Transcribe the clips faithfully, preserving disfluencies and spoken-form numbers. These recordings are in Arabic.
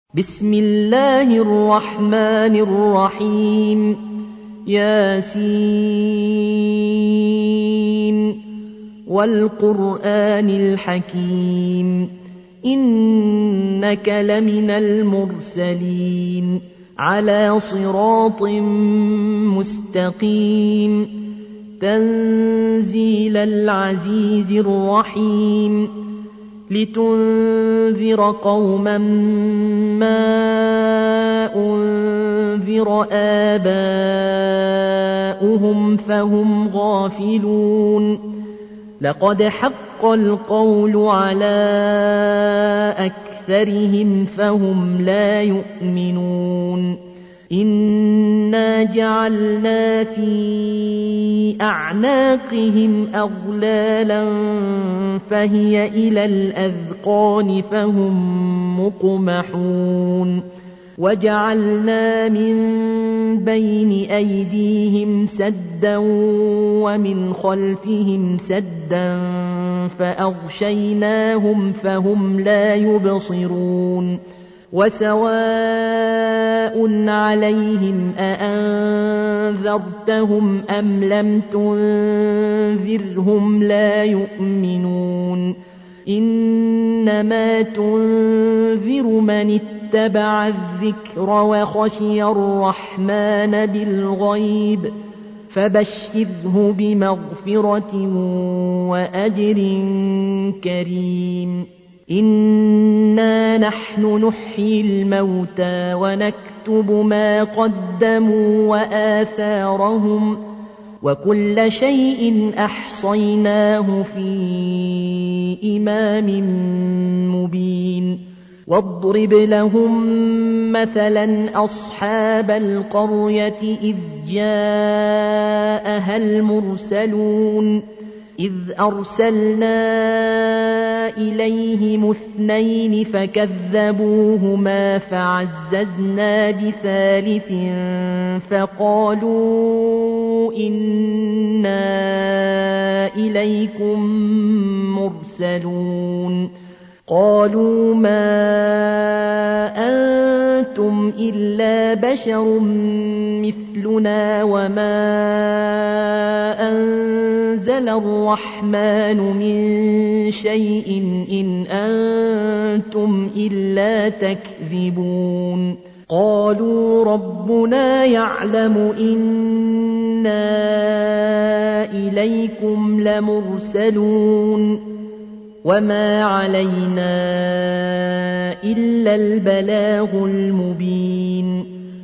بسم الله الرحمن الرحيم ياسين والقرآن الحكيم إنك لمن المرسلين على صراط مستقيم تنزيل العزيز الرحيم لتنذر قوما ما أنذر آباؤهم فهم غافلون لقد حق القول على أكثرهم فهم لا يؤمنون إنا جعلنا في أعناقهم أغلالا فهي إلى الأذقان فهم مقمحون وجعلنا من بين أيديهم سدا ومن خلفهم سدا فأغشيناهم فهم لا يبصرون وسواء عليهم أأنذرتهم أم لم تنذرهم لا يؤمنون إنما تنذر من اتبع الذكر وخشي الرحمن بالغيب فبشره بمغفرة وأجر كريم إنا نحن نحيي الموتى ونكتب ما قدموا وآثارهم وكل شيء أحصيناه في إمام مبين واضرب لهم مثلا أصحاب القرية إذ جاءها المرسلون إذ أرسلنا إليهم اثنين فكذبوهما فعززنا بثالث فقالوا إنا إليكم مرسلون قالوا ما أنتم إلا بشر مثلنا وما أنزل الرحمن من شيء إن أنتم إلا تكذبون قالوا ربنا يعلم إنا إليكم لمرسلون وما علينا إلا البلاغ المبين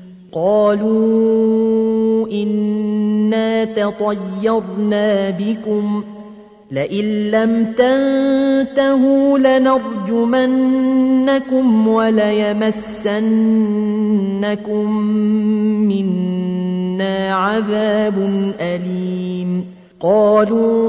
قالوا إنا تطيرنا بكم لئن لم تنتهوا لنرجمنكم وليمسنكم منا عذاب أليم قالوا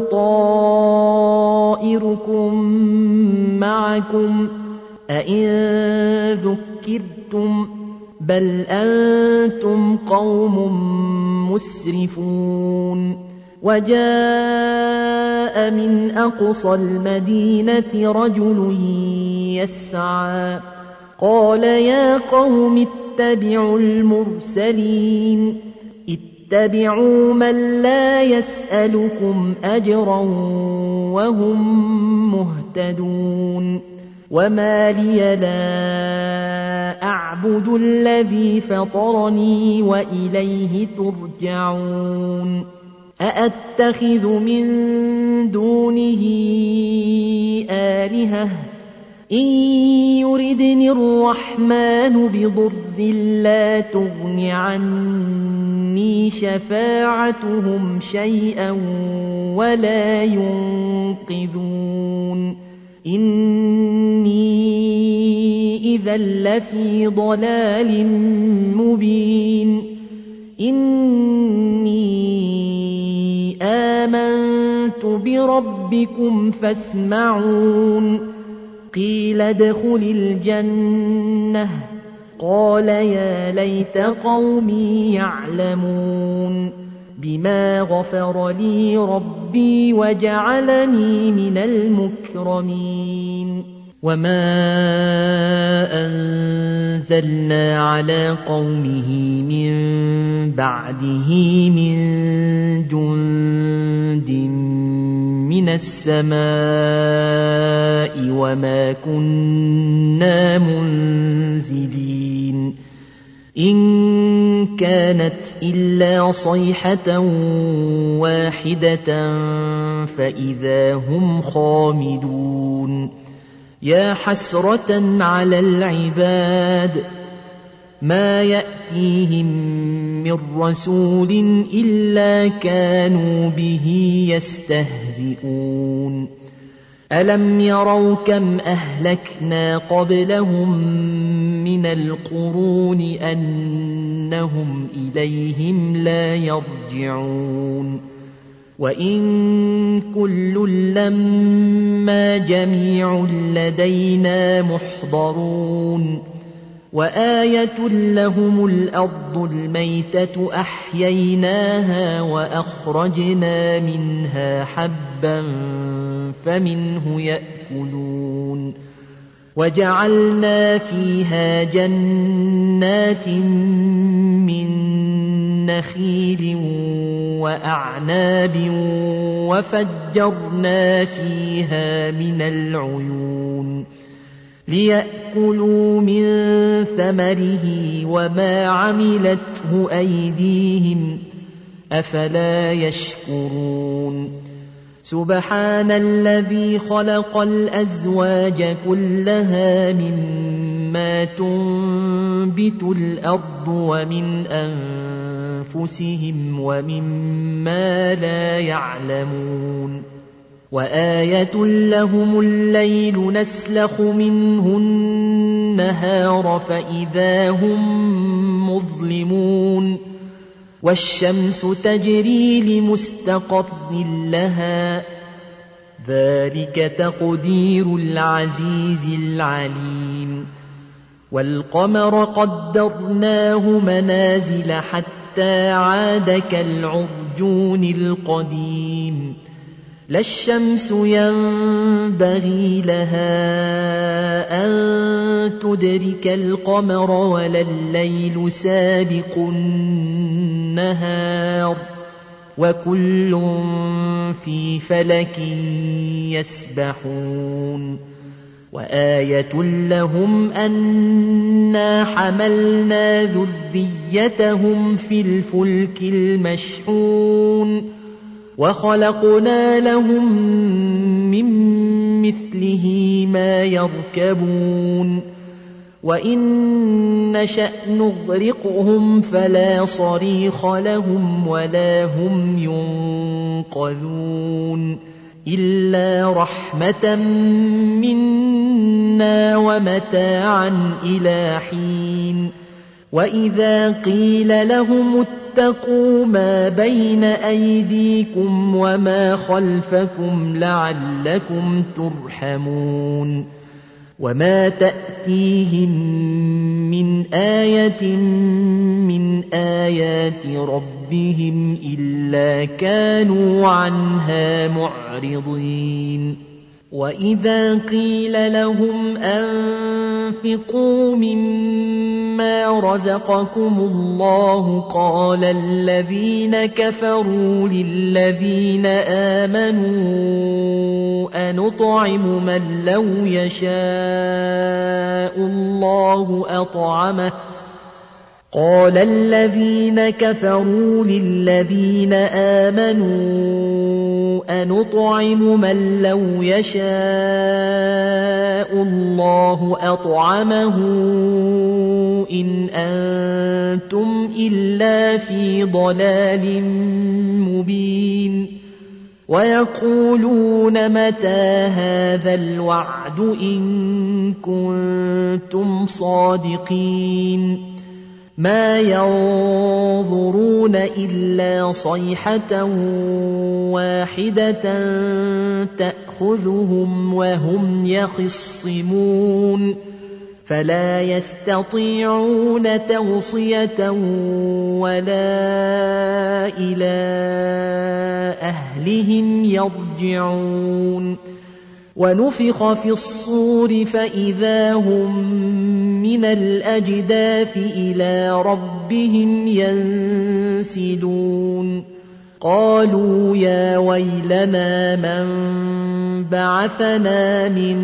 طائركم معكم أئن ذكرتم بل أنتم قوم مسرفون وجاء من أقصى المدينة رجل يسعى قال يا قوم اتبعوا المرسلين اتبعوا من لا يسألكم أجرا وهم مهتدون وما لي لا أعبد الذي فطرني وإليه ترجعون أأتخذ من دونه آلهة إن يردني الرحمن بضر لا تغن عني شفاعتهم شيئا ولا ينقذون إني إذا لفي ضلال مبين إني آمنت بربكم فاسمعون قيل ادخل الجنة قال يا ليت قومي يعلمون بما غفر لي ربي وجعلني من المكرمين وما أنزلنا على قومه من بعده من جند من السماء وما كنا منزلين إن كانت إلا صيحة واحدة فإذا هم خامدون يا حسرة على العباد ما يأتيهم من رسول إلا كانوا به يستهزئون ألم يروا كم أهلكنا قبلهم من القرون أنهم إليهم لا يرجعون وإن كل لما جميع لدينا محضرون وآية لهم الأرض الميتة أحييناها وأخرجنا منها حبا فمنه يأكلون وجعلنا فيها جنات من نخيل وأعناب وفجرنا فيها من العيون ليأكلوا من ثمره وما عملته أيديهم أفلا يشكرون سبحان الذي خلق الأزواج كلها مما تنبت الأرض ومن أنفسهم ومما لا يعلمون وآية لهم الليل نسلخ منه النهار فإذا هم مظلمون والشمس تجري لمستقر لها ذلك تقدير العزيز العليم والقمر قدرناه منازل حتى عاد كالعرجون القديم لا الشمس ينبغي لها أن تدرك القمر ولا الليل سابق النهار وكل في فلك يسبحون وآية لهم أنا حملنا ذريتهم في الفلك المشحون وخلقنا لهم من مثله ما يركبون وإن نشأ نغرقهم فلا صريخ لهم ولا هم ينقذون إلا رحمة منا ومتاعا إلى حين وإذا قيل لهم اتقوا ما بين أيديكم وما خلفكم لعلكم ترحمون وما تأتيهم من آية من آيات ربهم إلا كانوا عنها معرضين وإذا قيل لهم أنفقوا مما رزقكم الله قال الذين كفروا للذين آمنوا أنطعم من لو يشاء الله أطعمه قال الذين كفروا للذين آمنوا أنطعم من لو يشاء الله أطعمه إن أنتم إلا في ضلال مبين ويقولون متى هذا الوعد إن كنتم صادقين ما ينظرون إلا صيحة واحدة تأخذهم وهم يخصمون فلا يستطيعون توصية ولا إلى أهلهم يرجعون ونفخ في الصور فإذا هم من الأجداث إلى ربهم ينسلون قالوا يا ويلنا من بعثنا من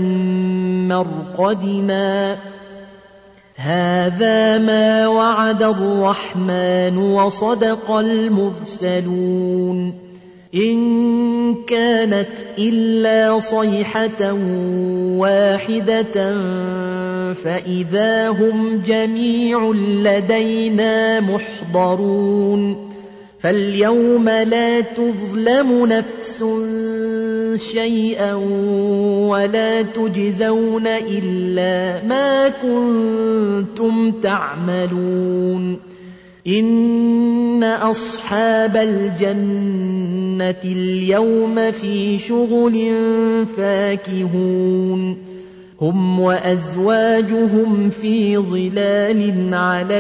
مرقدنا هذا ما وعد الرحمن وصدق المرسلون إن كانت إلا صيحة واحدة فإذا هم جميع لدينا محضرون فاليوم لا تظلم نفس شيئا ولا تجزون إلا ما كنتم تعملون إن أصحاب الجنة اليوم في شغل فاكهون هم وأزواجهم في ظلال على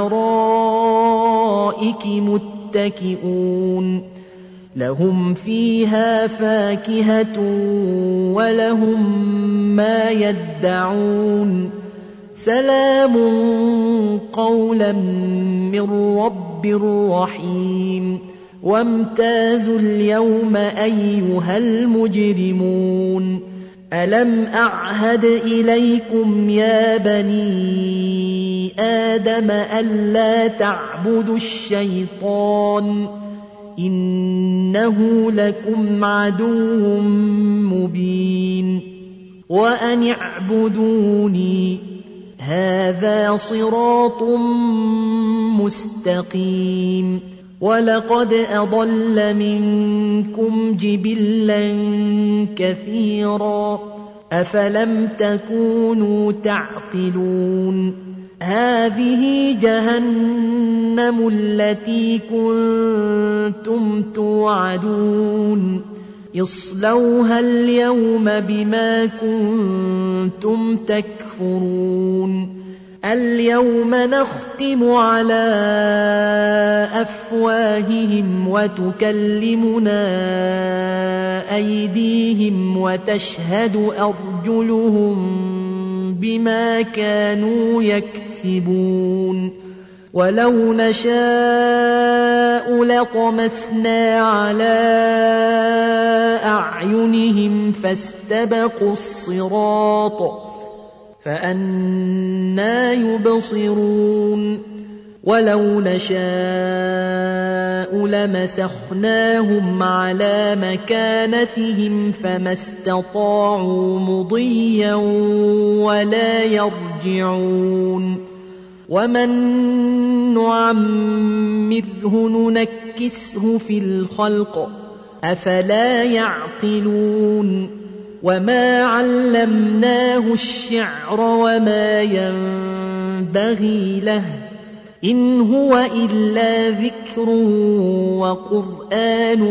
الأرائك متكئون لهم فيها فاكهة ولهم ما يدعون سلام قولا من رب رحيم وامتازوا اليوم أيها المجرمون ألم أعهد إليكم يا بني آدم ألا تعبدوا الشيطان إنه لكم عدو مبين وأن اعبدوني هذا صراط مستقيم ولقد أضل منكم جبلا كثيرا أفلم تكونوا تعقلون هذه جهنم التي كنتم توعدون اصلوها اليوم بما كنتم تكفرون اليوم نختم على أفواههم وتكلمنا أيديهم وتشهد أرجلهم بما كانوا يكسبون ولو نشاء لطمسنا على أعينهم فاستبقوا الصراط فأنى يبصرون ولو نشاء لمسخناهم على مكانتهم فما استطاعوا مضيا ولا يرجعون ومن نعمره ننكسه في الخلق أفلا يعقلون وما علمناه الشعر وما ينبغي له إن هو إلا ذكر وقرآن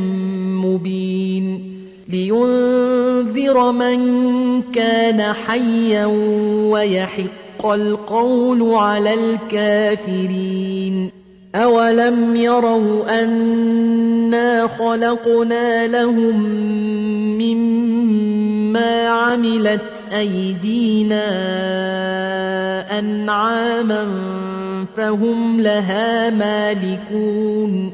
مبين لينذر من كان حيا ويحق القول على الكافرين أولم يروا أنا خلقنا لهم مما عملت أيدينا أنعاما فهم لها مالكون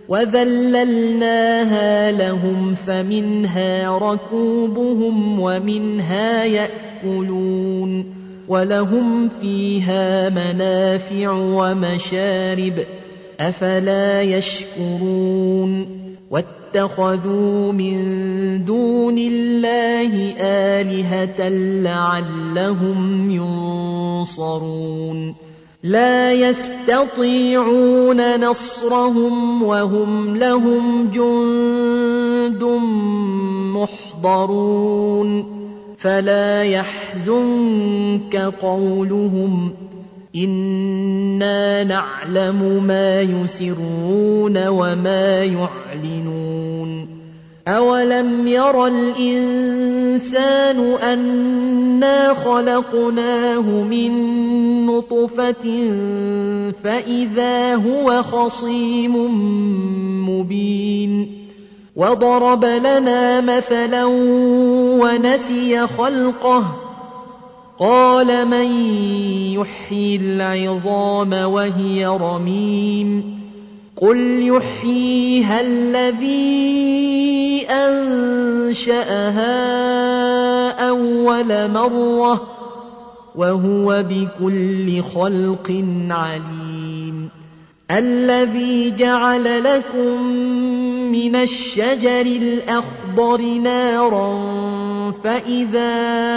وذللناها لهم فمنها ركوبهم ومنها يأكلون ولهم فيها منافع ومشارب أفلا يشكرون واتخذوا من دون الله آلهة لعلهم ينصرون لا يستطيعون نصرهم وهم لهم جند محضرون فلا يحزنك قولهم إنا نعلم ما يسرون وما يعلنون أولم ير الإنسان أنا خلقناه من نطفة فإذا هو خصيم مبين وضرب لنا مثلا ونسي خلقه قال من يحيي العظام وهي رميم قل يحييها الذي أنشأها أول مرة وهو بكل خلق عليم الذي جعل لكم من الشجر الأخضر نارا فإذا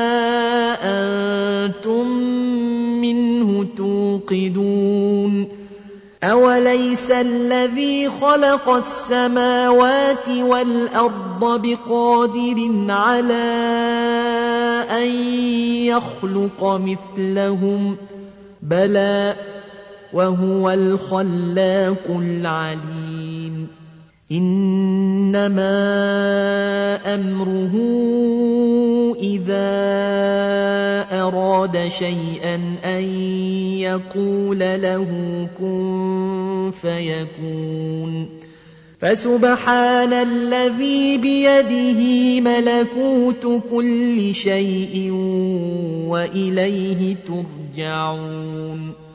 أنتم منه توقدون أوليس الذي خلق السماوات والأرض بقادر على أن يخلق مثلهم بلى وهو الخلاق العليم إنما أمره إذا أراد شيئا أن يقول له كن فيكون فسبحان الذي بيده ملكوت كل شيء وإليه ترجعون